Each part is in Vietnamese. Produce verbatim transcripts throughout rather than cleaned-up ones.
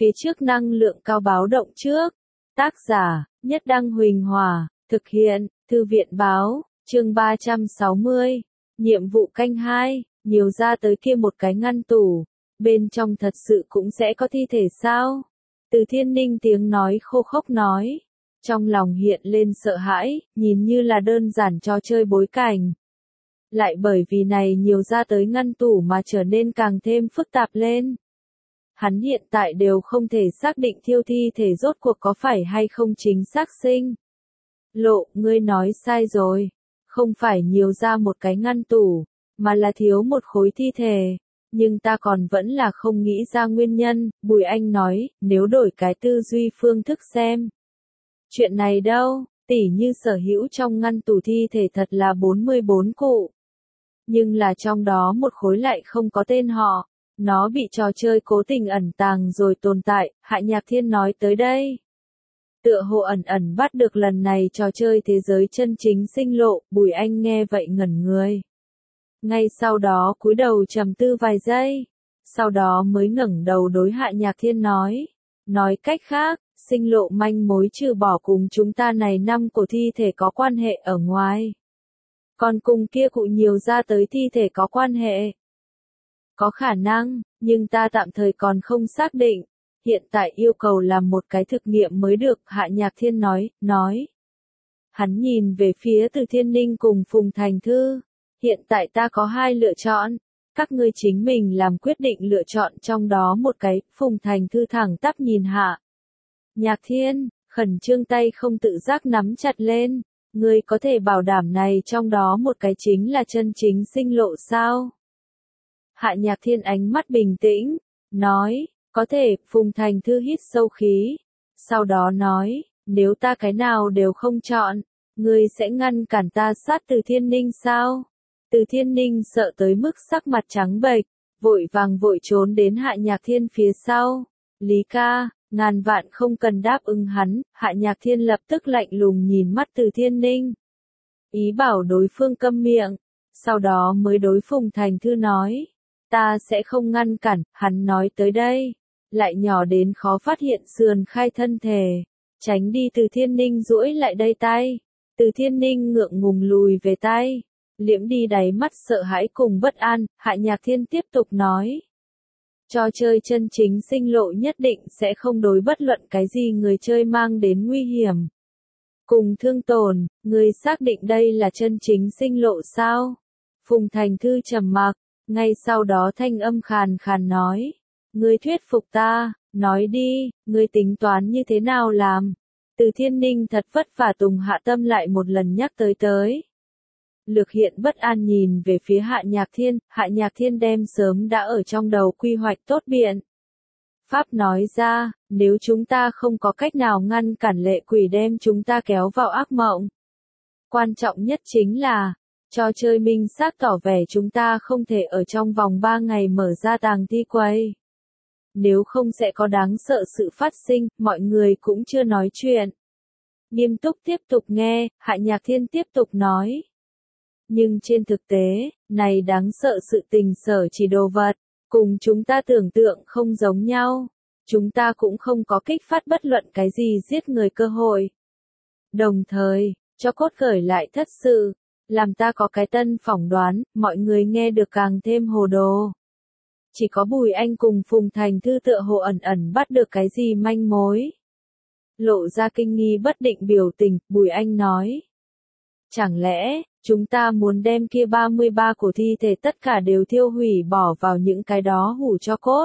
Phía trước năng lượng cao báo động trước. Tác giả, Nhất Đăng Huỳnh Hòa, thực hiện, Thư viện Báo, chương ba trăm sáu mươi. Nhiệm vụ canh hai, nhiều ra tới kia một cái ngăn tủ. Bên trong thật sự cũng sẽ có thi thể sao? Từ Thiên Ninh tiếng nói khô khốc nói. Trong lòng hiện lên sợ hãi, nhìn như là đơn giản trò chơi bối cảnh. Lại bởi vì này nhiều ra tới ngăn tủ mà trở nên càng thêm phức tạp lên. Hắn hiện tại đều không thể xác định thiêu thi thể rốt cuộc có phải hay không chính xác sinh. Lộ, ngươi nói sai rồi. Không phải nhiều ra một cái ngăn tủ, mà là thiếu một khối thi thể. Nhưng ta còn vẫn là không nghĩ ra nguyên nhân, Bùi Anh nói, nếu đổi cái tư duy phương thức xem. Chuyện này đâu, tỉ như sở hữu trong ngăn tủ thi thể thật là bốn mươi bốn cụ. Nhưng là trong đó một khối lại không có tên họ. Nó bị trò chơi cố tình ẩn tàng rồi tồn tại, Hạ Nhạc Thiên nói tới đây. Tựa hồ ẩn ẩn bắt được lần này trò chơi thế giới chân chính sinh lộ, Bùi Anh nghe vậy ngẩn người. Ngay sau đó cúi đầu trầm tư vài giây, sau đó mới ngẩng đầu đối Hạ Nhạc Thiên nói. Nói cách khác, sinh lộ manh mối trừ bỏ cùng chúng ta này năm cổ thi thể có quan hệ ở ngoài. Còn cùng kia cụ nhiều ra tới thi thể có quan hệ. Có khả năng, nhưng ta tạm thời còn không xác định. Hiện tại yêu cầu làm một cái thực nghiệm mới được, Hạ Nhạc Thiên nói, nói. Hắn nhìn về phía Từ Thiên Ninh cùng Phùng Thành Thư. Hiện tại ta có hai lựa chọn. Các ngươi chính mình làm quyết định lựa chọn trong đó một cái, Phùng Thành Thư thẳng tắp nhìn Hạ Nhạc Thiên, khẩn trương tay không tự giác nắm chặt lên. Ngươi có thể bảo đảm này trong đó một cái chính là chân chính sinh lộ sao? Hạ Nhạc Thiên ánh mắt bình tĩnh, nói, có thể, Phùng Thành Thư hít sâu khí. Sau đó nói, nếu ta cái nào đều không chọn, ngươi sẽ ngăn cản ta sát Từ Thiên Ninh sao? Từ Thiên Ninh sợ tới mức sắc mặt trắng bệch, vội vàng vội trốn đến Hạ Nhạc Thiên phía sau. Lý ca, ngàn vạn không cần đáp ứng hắn, Hạ Nhạc Thiên lập tức lạnh lùng nhìn mắt Từ Thiên Ninh. Ý bảo đối phương câm miệng, sau đó mới đối Phùng Thành Thư nói. Ta sẽ không ngăn cản, hắn nói tới đây. Lại nhỏ đến khó phát hiện sườn khai thân thể. Tránh đi Từ Thiên Ninh duỗi lại đây tay. Từ Thiên Ninh ngượng ngùng lùi về tay. Liễm đi đáy mắt sợ hãi cùng bất an, Hạ Nhạc Thiên tiếp tục nói. Trò chơi chân chính sinh lộ nhất định sẽ không đối bất luận cái gì người chơi mang đến nguy hiểm. Cùng thương tổn, người xác định đây là chân chính sinh lộ sao? Phùng Thành Thư trầm mặc. Ngay sau đó thanh âm khàn khàn nói. Ngươi thuyết phục ta, nói đi, ngươi tính toán như thế nào làm? Từ Thiên Ninh thật vất vả tùng hạ tâm lại một lần nhắc tới tới. Lược hiện bất an nhìn về phía Hạ Nhạc Thiên, Hạ Nhạc Thiên đem sớm đã ở trong đầu quy hoạch tốt biện. Pháp nói ra, nếu chúng ta không có cách nào ngăn cản lệ quỷ đem chúng ta kéo vào ác mộng. Quan trọng nhất chính là, trò chơi minh xác tỏ vẻ chúng ta không thể ở trong vòng ba ngày mở ra tàng thi quầy. Nếu không sẽ có đáng sợ sự phát sinh, mọi người cũng chưa nói chuyện. Nghiêm túc tiếp tục nghe, Hạ Nhạc Thiên tiếp tục nói. Nhưng trên thực tế, này đáng sợ sự tình sở chỉ đồ vật, cùng chúng ta tưởng tượng không giống nhau. Chúng ta cũng không có kích phát bất luận cái gì giết người cơ hội. Đồng thời, cho cốt khởi lại thất sự. Làm ta có cái tân phỏng đoán, mọi người nghe được càng thêm hồ đồ. Chỉ có Bùi Anh cùng Phùng Thành Thư tựa hồ ẩn ẩn bắt được cái gì manh mối. Lộ ra kinh nghi bất định biểu tình, Bùi Anh nói. Chẳng lẽ, chúng ta muốn đem kia ba mươi ba cổ thi thể tất cả đều thiêu hủy bỏ vào những cái đó hủ cho cốt.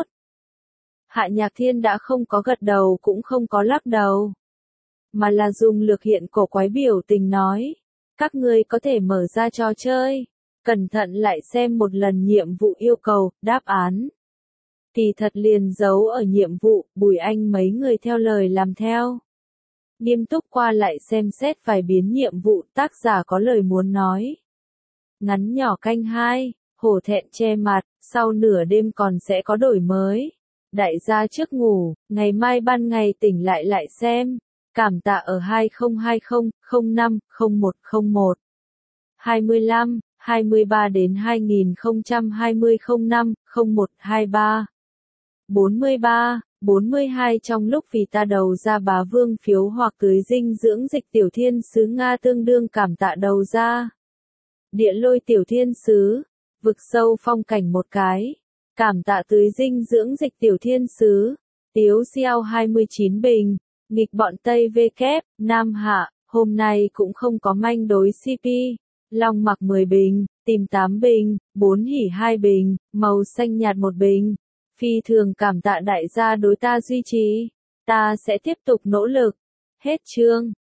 Hạ Nhạc Thiên đã không có gật đầu cũng không có lắc đầu. Mà là dùng lược hiện cổ quái biểu tình nói. Các ngươi có thể mở ra trò chơi, cẩn thận lại xem một lần nhiệm vụ yêu cầu, đáp án. Kỳ thật liền giấu ở nhiệm vụ, Bùi Anh mấy người theo lời làm theo. Nghiêm túc qua lại xem xét vài biến nhiệm vụ, tác giả có lời muốn nói. Ngắn nhỏ canh hai, hổ thẹn che mặt, sau nửa đêm còn sẽ có đổi mới. Đại gia trước ngủ, ngày mai ban ngày tỉnh lại lại xem. Cảm tạ ở hai không hai không, không năm, không một không một. hai mươi lăm, hai mươi ba đến hai nghìn không trăm hai mươi không năm, không một hai ba. bốn mươi ba, bốn mươi hai Trong lúc vì ta đầu ra bá vương phiếu hoặc tưới dinh dưỡng dịch tiểu thiên sứ Nga tương đương cảm tạ đầu ra. Địa lôi tiểu thiên sứ, vực sâu phong cảnh một cái. Cảm tạ tưới dinh dưỡng dịch tiểu thiên sứ. Tiếu xiao hai mươi chín bình. Nghịch bọn Tây V kép, Nam Hạ, hôm nay cũng không có manh đối xê pê. Long mặc mười bình, tìm tám bình, bốn hỉ hai bình, màu xanh nhạt một bình. Phi thường cảm tạ đại gia đối ta duy trì. Ta sẽ tiếp tục nỗ lực. Hết chương.